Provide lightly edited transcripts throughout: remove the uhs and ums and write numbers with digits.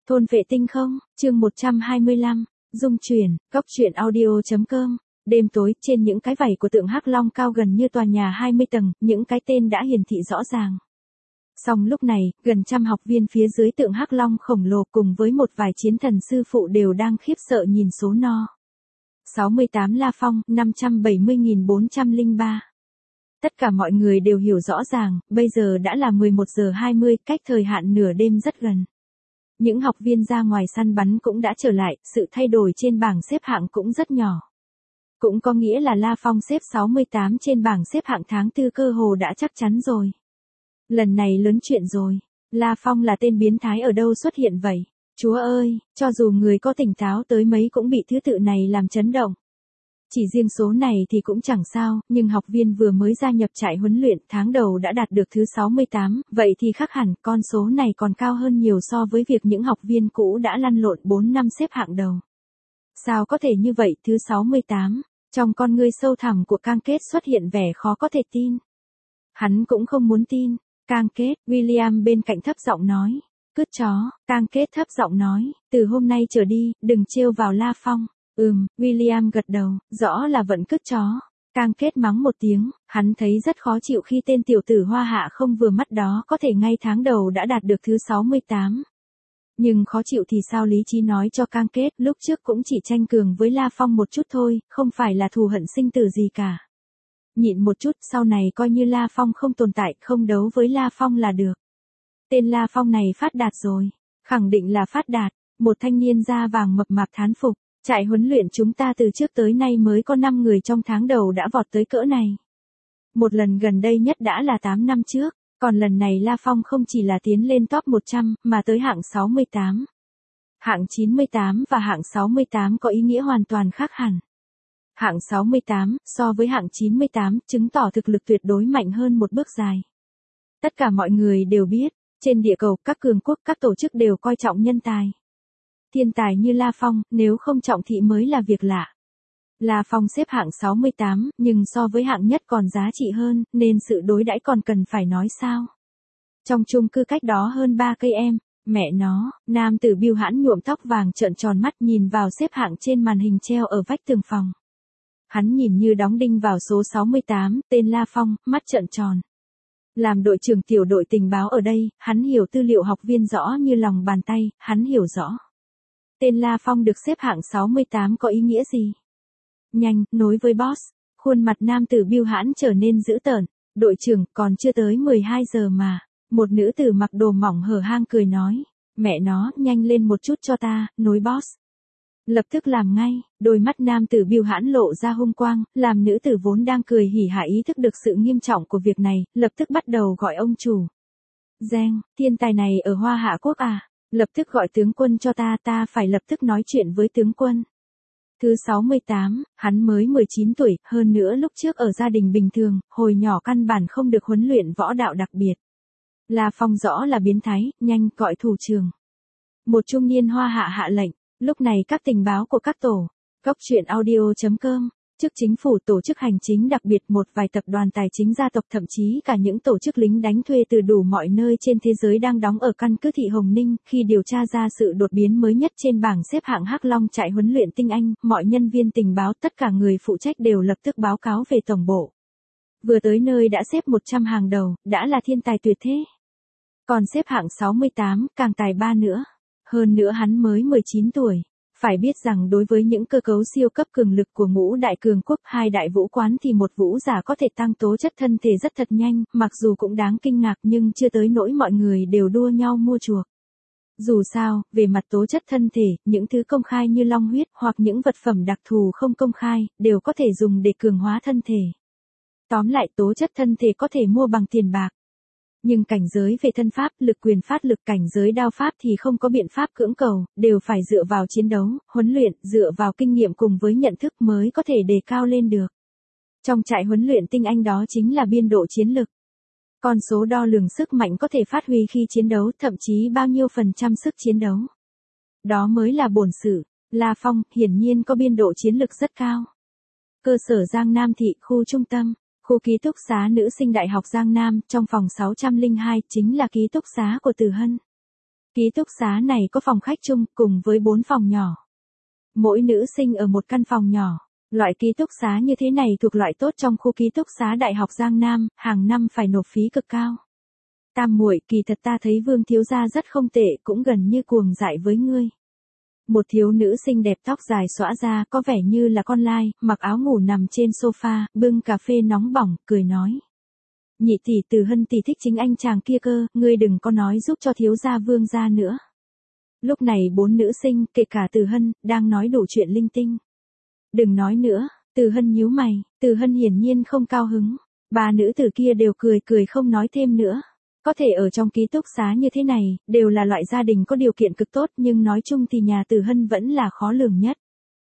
Thôn vệ tinh không, chương 125, dung chuyển, góc truyện audio.com. Đêm tối, trên những cái vảy của tượng Hắc Long cao gần như tòa nhà 20 tầng, những cái tên đã hiển thị rõ ràng. Song lúc này, gần trăm học viên phía dưới tượng Hắc Long khổng lồ cùng với một vài chiến thần sư phụ đều đang khiếp sợ nhìn số no. 68 La Phong, 570.403. Tất cả mọi người đều hiểu rõ ràng, bây giờ đã là 11 giờ 20, cách thời hạn nửa đêm rất gần. Những học viên ra ngoài săn bắn cũng đã trở lại, sự thay đổi trên bảng xếp hạng cũng rất nhỏ. Cũng có nghĩa là La Phong xếp 68 trên bảng xếp hạng tháng 4 cơ hồ đã chắc chắn rồi. Lần này lớn chuyện rồi, La Phong là tên biến thái ở đâu xuất hiện vậy? Chúa ơi, cho dù người có tỉnh táo tới mấy cũng bị thứ tự này làm chấn động. Chỉ riêng số này thì cũng chẳng sao, nhưng học viên vừa mới gia nhập trại huấn luyện tháng đầu đã đạt được thứ 68, vậy thì khác hẳn, con số này còn cao hơn nhiều so với việc những học viên cũ đã lăn lộn 4 năm xếp hạng đầu. Sao có thể như vậy, thứ 68, trong con ngươi sâu thẳm của Cang Kết xuất hiện vẻ khó có thể tin. Hắn cũng không muốn tin, Cang Kết, William bên cạnh thấp giọng nói, cứt chó, Cang Kết thấp giọng nói, từ hôm nay trở đi, đừng trêu vào La Phong. William gật đầu, rõ là vẫn cứt chó. Cang Kết mắng một tiếng, hắn thấy rất khó chịu khi tên tiểu tử hoa hạ không vừa mắt đó có thể ngay tháng đầu đã đạt được thứ 68. Nhưng khó chịu thì sao, lý trí nói cho Cang Kết, lúc trước cũng chỉ tranh cường với La Phong một chút thôi, không phải là thù hận sinh tử gì cả. Nhịn một chút, sau này coi như La Phong không tồn tại, không đấu với La Phong là được. Tên La Phong này phát đạt rồi, khẳng định là phát đạt, một thanh niên da vàng mập mạp thán phục. Trại huấn luyện chúng ta từ trước tới nay mới có 5 người trong tháng đầu đã vọt tới cỡ này. Một lần gần đây nhất đã là 8 năm trước, còn lần này La Phong không chỉ là tiến lên top 100, mà tới hạng 68. Hạng 98 và hạng 68 có ý nghĩa hoàn toàn khác hẳn. Hạng 68, so với hạng 98, chứng tỏ thực lực tuyệt đối mạnh hơn một bước dài. Tất cả mọi người đều biết, trên địa cầu, các cường quốc, các tổ chức đều coi trọng nhân tài. Thiên tài như La Phong, nếu không trọng thị mới là việc lạ. La Phong xếp hạng 68, nhưng so với hạng nhất còn giá trị hơn, nên sự đối đãi còn cần phải nói sao. Trong chung cư cách đó hơn 3 cây em, mẹ nó, nam tử Biêu Hãn nhuộm tóc vàng trợn tròn mắt nhìn vào xếp hạng trên màn hình treo ở vách tường phòng. Hắn nhìn như đóng đinh vào số 68, tên La Phong, mắt trợn tròn. Làm đội trưởng tiểu đội tình báo ở đây, hắn hiểu tư liệu học viên rõ như lòng bàn tay, hắn hiểu rõ. Tên La Phong được xếp hạng 68 có ý nghĩa gì? Nhanh, nối với boss. Khuôn mặt nam tử Biêu Hãn trở nên dữ tợn. Đội trưởng, còn chưa tới 12 giờ mà. Một nữ tử mặc đồ mỏng hở hang cười nói. Mẹ nó, nhanh lên một chút cho ta, nối boss. Lập tức làm ngay. Đôi mắt nam tử Biêu Hãn lộ ra hung quang, làm nữ tử vốn đang cười hỉ hả ý thức được sự nghiêm trọng của việc này, lập tức bắt đầu gọi ông chủ. Giang, thiên tài này ở Hoa Hạ Quốc à? Lập tức gọi tướng quân cho ta phải lập tức nói chuyện với tướng quân. Thứ 68, hắn mới 19 tuổi, hơn nữa lúc trước ở gia đình bình thường, hồi nhỏ căn bản không được huấn luyện võ đạo đặc biệt. La Phong rõ là biến thái, nhanh gọi thủ trưởng. Một trung niên Hoa Hạ hạ lệnh, lúc này các tình báo của các tổ, góc truyện audio.com. Chức chính phủ, tổ chức hành chính đặc biệt, một vài tập đoàn tài chính gia tộc, thậm chí cả những tổ chức lính đánh thuê từ đủ mọi nơi trên thế giới đang đóng ở căn cứ Thị Hồng Ninh. Khi điều tra ra sự đột biến mới nhất trên bảng xếp hạng Hắc Long trại huấn luyện tinh Anh, mọi nhân viên tình báo, tất cả người phụ trách đều lập tức báo cáo về tổng bộ. Vừa tới nơi đã xếp 100 hàng đầu, đã là thiên tài tuyệt thế. Còn xếp hạng 68, càng tài ba nữa. Hơn nữa hắn mới 19 tuổi. Phải biết rằng đối với những cơ cấu siêu cấp cường lực của ngũ đại cường quốc, hai đại vũ quán thì một vũ giả có thể tăng tố chất thân thể rất thật nhanh, mặc dù cũng đáng kinh ngạc nhưng chưa tới nỗi mọi người đều đua nhau mua chuộc. Dù sao, về mặt tố chất thân thể, những thứ công khai như long huyết hoặc những vật phẩm đặc thù không công khai, đều có thể dùng để cường hóa thân thể. Tóm lại, tố chất thân thể có thể mua bằng tiền bạc. Nhưng cảnh giới về thân pháp, lực quyền phát lực, cảnh giới đao pháp thì không có biện pháp cưỡng cầu, đều phải dựa vào chiến đấu, huấn luyện, dựa vào kinh nghiệm cùng với nhận thức mới có thể đề cao lên được. Trong trại huấn luyện tinh Anh đó chính là biên độ chiến lực. Con số đo lường sức mạnh có thể phát huy khi chiến đấu, thậm chí bao nhiêu % sức chiến đấu. Đó mới là bổn sự. La Phong, hiển nhiên có biên độ chiến lực rất cao. Cơ sở Giang Nam Thị, khu trung tâm. Khu ký túc xá nữ sinh Đại học Giang Nam, trong phòng 602, chính là ký túc xá của Từ Hân. Ký túc xá này có phòng khách chung cùng với 4 phòng nhỏ. Mỗi nữ sinh ở một căn phòng nhỏ. Loại ký túc xá như thế này thuộc loại tốt trong khu ký túc xá Đại học Giang Nam, hàng năm phải nộp phí cực cao. Tam muội, kỳ thật ta thấy Vương thiếu gia rất không tệ, cũng gần như cuồng dại với ngươi. Một thiếu nữ xinh đẹp tóc dài xõa ra, có vẻ như là con lai, mặc áo ngủ nằm trên sofa, bưng cà phê nóng bỏng, cười nói. Nhị tỷ, Từ Hân tỷ thích chính anh chàng kia cơ, ngươi đừng có nói giúp cho thiếu gia Vương gia nữa. Lúc này 4 nữ sinh, kể cả Từ Hân, đang nói đủ chuyện linh tinh. Đừng nói nữa, Từ Hân nhíu mày, Từ Hân hiển nhiên không cao hứng. 3 nữ tử kia đều cười cười không nói thêm nữa. Có thể ở trong ký túc xá như thế này, đều là loại gia đình có điều kiện cực tốt, nhưng nói chung thì nhà Từ Hân vẫn là khó lường nhất.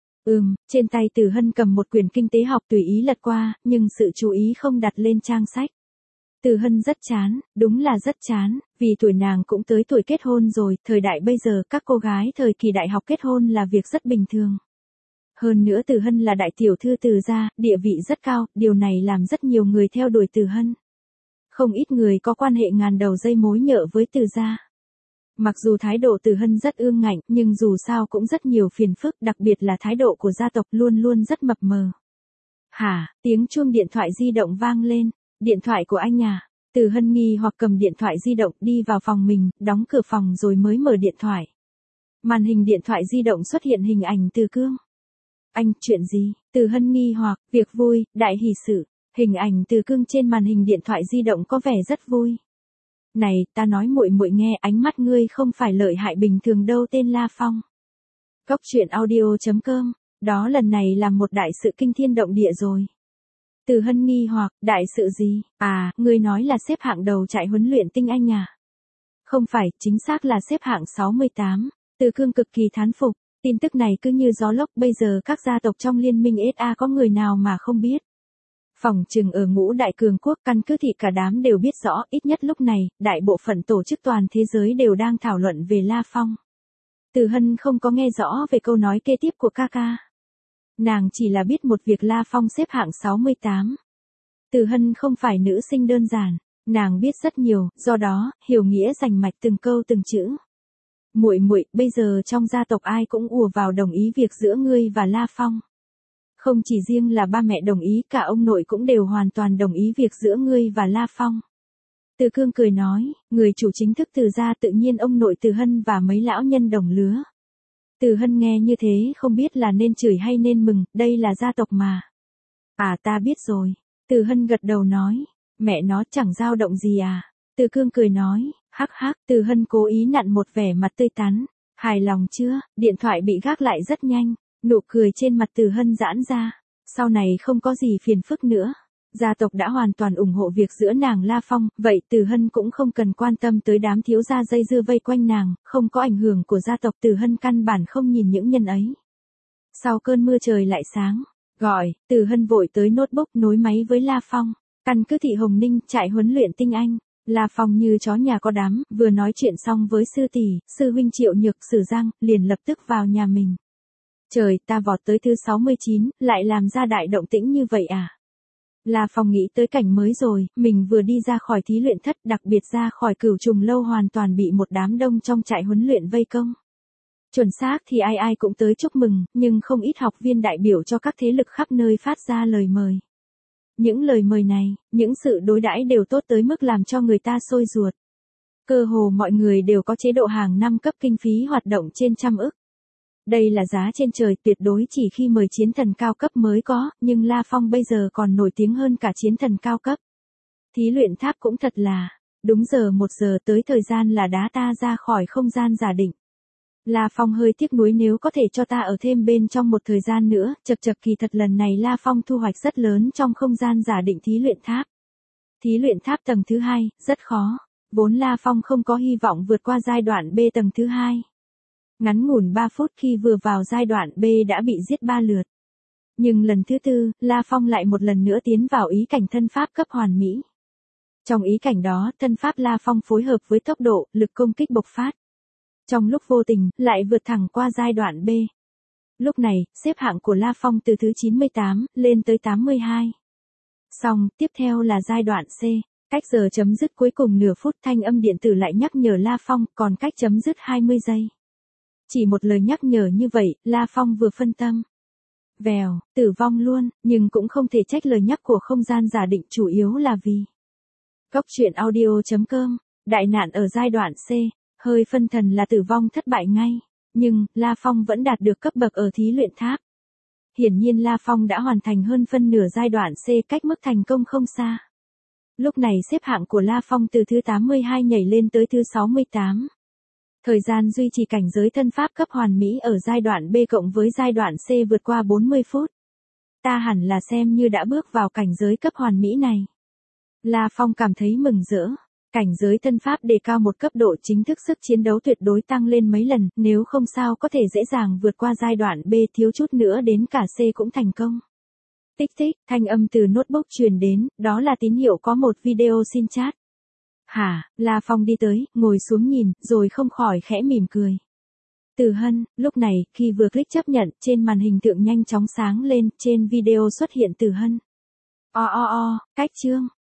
Trên tay Từ Hân cầm một quyển kinh tế học tùy ý lật qua, nhưng sự chú ý không đặt lên trang sách. Từ Hân rất chán, đúng là rất chán, vì tuổi nàng cũng tới tuổi kết hôn rồi, thời đại bây giờ các cô gái thời kỳ đại học kết hôn là việc rất bình thường. Hơn nữa Từ Hân là đại tiểu thư Từ gia, địa vị rất cao, điều này làm rất nhiều người theo đuổi Từ Hân. Không ít người có quan hệ ngàn đầu dây mối nhợ với Từ gia. Mặc dù thái độ Từ Hân rất ương ngạnh, nhưng dù sao cũng rất nhiều phiền phức, đặc biệt là thái độ của gia tộc luôn luôn rất mập mờ. Hả, tiếng chuông điện thoại di động vang lên, điện thoại của anh à? Từ Hân nghi hoặc cầm điện thoại di động đi vào phòng mình, đóng cửa phòng rồi mới mở điện thoại. Màn hình điện thoại di động xuất hiện hình ảnh Từ Cương. Anh, chuyện gì? Từ Hân nghi hoặc, việc vui, đại hỷ sự. Hình ảnh Từ Cương trên màn hình điện thoại di động có vẻ rất vui. Này, ta nói muội muội nghe, ánh mắt ngươi không phải lợi hại bình thường đâu, tên La Phong. Cốc truyện audio.com, đó lần này là một đại sự kinh thiên động địa rồi. Từ Hân nghi hoặc, đại sự gì? À, ngươi nói là xếp hạng đầu trại huấn luyện tinh anh à? Không phải, chính xác là xếp hạng 68. Từ Cương cực kỳ thán phục, tin tức này cứ như gió lốc, bây giờ các gia tộc trong liên minh SA có người nào mà không biết. Phỏng chừng ở ngũ đại cường quốc căn cứ thì cả đám đều biết rõ, ít nhất lúc này, đại bộ phận tổ chức toàn thế giới đều đang thảo luận về La Phong. Từ Hân không có nghe rõ về câu nói kế tiếp của Kaka. Nàng chỉ là biết một việc La Phong xếp hạng 68. Từ Hân không phải nữ sinh đơn giản, nàng biết rất nhiều, do đó, hiểu nghĩa rành mạch từng câu từng chữ. Muội muội, bây giờ trong gia tộc ai cũng ùa vào đồng ý việc giữa ngươi và La Phong. Không chỉ riêng là ba mẹ đồng ý, cả ông nội cũng đều hoàn toàn đồng ý việc giữa ngươi và La Phong. Từ Cương cười nói, người chủ chính thức Từ gia tự nhiên ông nội Từ Hân và mấy lão nhân đồng lứa. Từ Hân nghe như thế không biết là nên chửi hay nên mừng, đây là gia tộc mà. À, ta biết rồi. Từ Hân gật đầu nói, mẹ nó chẳng dao động gì à. Từ Cương cười nói, hắc hắc. Từ Hân cố ý nặn một vẻ mặt tươi tắn. Hài lòng chưa? Điện thoại bị gác lại rất nhanh. Nụ cười trên mặt Từ Hân giãn ra. Sau này không có gì phiền phức nữa. Gia tộc đã hoàn toàn ủng hộ việc giữa nàng La Phong, vậy Từ Hân cũng không cần quan tâm tới đám thiếu gia dây dưa vây quanh nàng, không có ảnh hưởng của gia tộc, Từ Hân căn bản không nhìn những nhân ấy. Sau cơn mưa trời lại sáng, gọi, Từ Hân vội tới notebook nối máy với La Phong, căn cứ thị Hồng Ninh, trại huấn luyện tinh anh. La Phong như chó nhà có đám, vừa nói chuyện xong với sư tỷ, sư huynh Triệu Nhược Sử Giang, liền lập tức vào nhà mình. Trời, ta vọt tới thứ 69, lại làm ra đại động tĩnh như vậy à? La Phong nghĩ tới cảnh mới rồi, mình vừa đi ra khỏi thí luyện thất, đặc biệt ra khỏi Cửu Trùng lâu hoàn toàn bị một đám đông trong trại huấn luyện vây công. Chuẩn xác thì ai ai cũng tới chúc mừng, nhưng không ít học viên đại biểu cho các thế lực khắp nơi phát ra lời mời. Những lời mời này, những sự đối đãi đều tốt tới mức làm cho người ta sôi ruột. Cơ hồ mọi người đều có chế độ hàng năm cấp kinh phí hoạt động trên 100 ức. Đây là giá trên trời, tuyệt đối chỉ khi mời chiến thần cao cấp mới có, nhưng La Phong bây giờ còn nổi tiếng hơn cả chiến thần cao cấp. Thí luyện tháp cũng thật là, đúng giờ 1 giờ tới, thời gian là đá ta ra khỏi không gian giả định. La Phong hơi tiếc nuối, nếu có thể cho ta ở thêm bên trong một thời gian nữa, chật kỳ thật lần này La Phong thu hoạch rất lớn trong không gian giả định thí luyện tháp. Thí luyện tháp tầng thứ 2, rất khó, vốn La Phong không có hy vọng vượt qua giai đoạn B tầng thứ 2. Ngắn ngủn 3 phút khi vừa vào giai đoạn B đã bị giết 3 lượt. Nhưng lần thứ 4, La Phong lại một lần nữa tiến vào ý cảnh thân pháp cấp hoàn mỹ. Trong ý cảnh đó, thân pháp La Phong phối hợp với tốc độ, lực công kích bộc phát. Trong lúc vô tình, lại vượt thẳng qua giai đoạn B. Lúc này, xếp hạng của La Phong từ thứ 98, lên tới 82. Xong, tiếp theo là giai đoạn C. Cách giờ chấm dứt cuối cùng nửa phút thanh âm điện tử lại nhắc nhở La Phong, còn cách chấm dứt 20 giây. Chỉ một lời nhắc nhở như vậy, La Phong vừa phân tâm. Vèo, tử vong luôn, nhưng cũng không thể trách lời nhắc của không gian giả định, chủ yếu là vì. Cốc truyện audio.com, đại nạn ở giai đoạn C, hơi phân thần là tử vong thất bại ngay, nhưng La Phong vẫn đạt được cấp bậc ở thí luyện tháp. Hiển nhiên La Phong đã hoàn thành hơn phân nửa giai đoạn C, cách mức thành công không xa. Lúc này xếp hạng của La Phong từ thứ 82 nhảy lên tới thứ 68. Thời gian duy trì cảnh giới thân pháp cấp hoàn mỹ ở giai đoạn B cộng với giai đoạn C vượt qua 40 phút. Ta hẳn là xem như đã bước vào cảnh giới cấp hoàn mỹ này. La Phong cảm thấy mừng rỡ. Cảnh giới thân pháp đề cao một cấp độ, chính thức sức chiến đấu tuyệt đối tăng lên mấy lần, nếu không sao có thể dễ dàng vượt qua giai đoạn B, thiếu chút nữa đến cả C cũng thành công. Tích tích, thanh âm từ notebook truyền đến, đó là tín hiệu có một video xin chat. Hả, La Phong đi tới, ngồi xuống nhìn, rồi không khỏi khẽ mỉm cười. Từ Hân, lúc này, khi vừa click chấp nhận, trên màn hình tượng nhanh chóng sáng lên, trên video xuất hiện Từ Hân. Cách chương.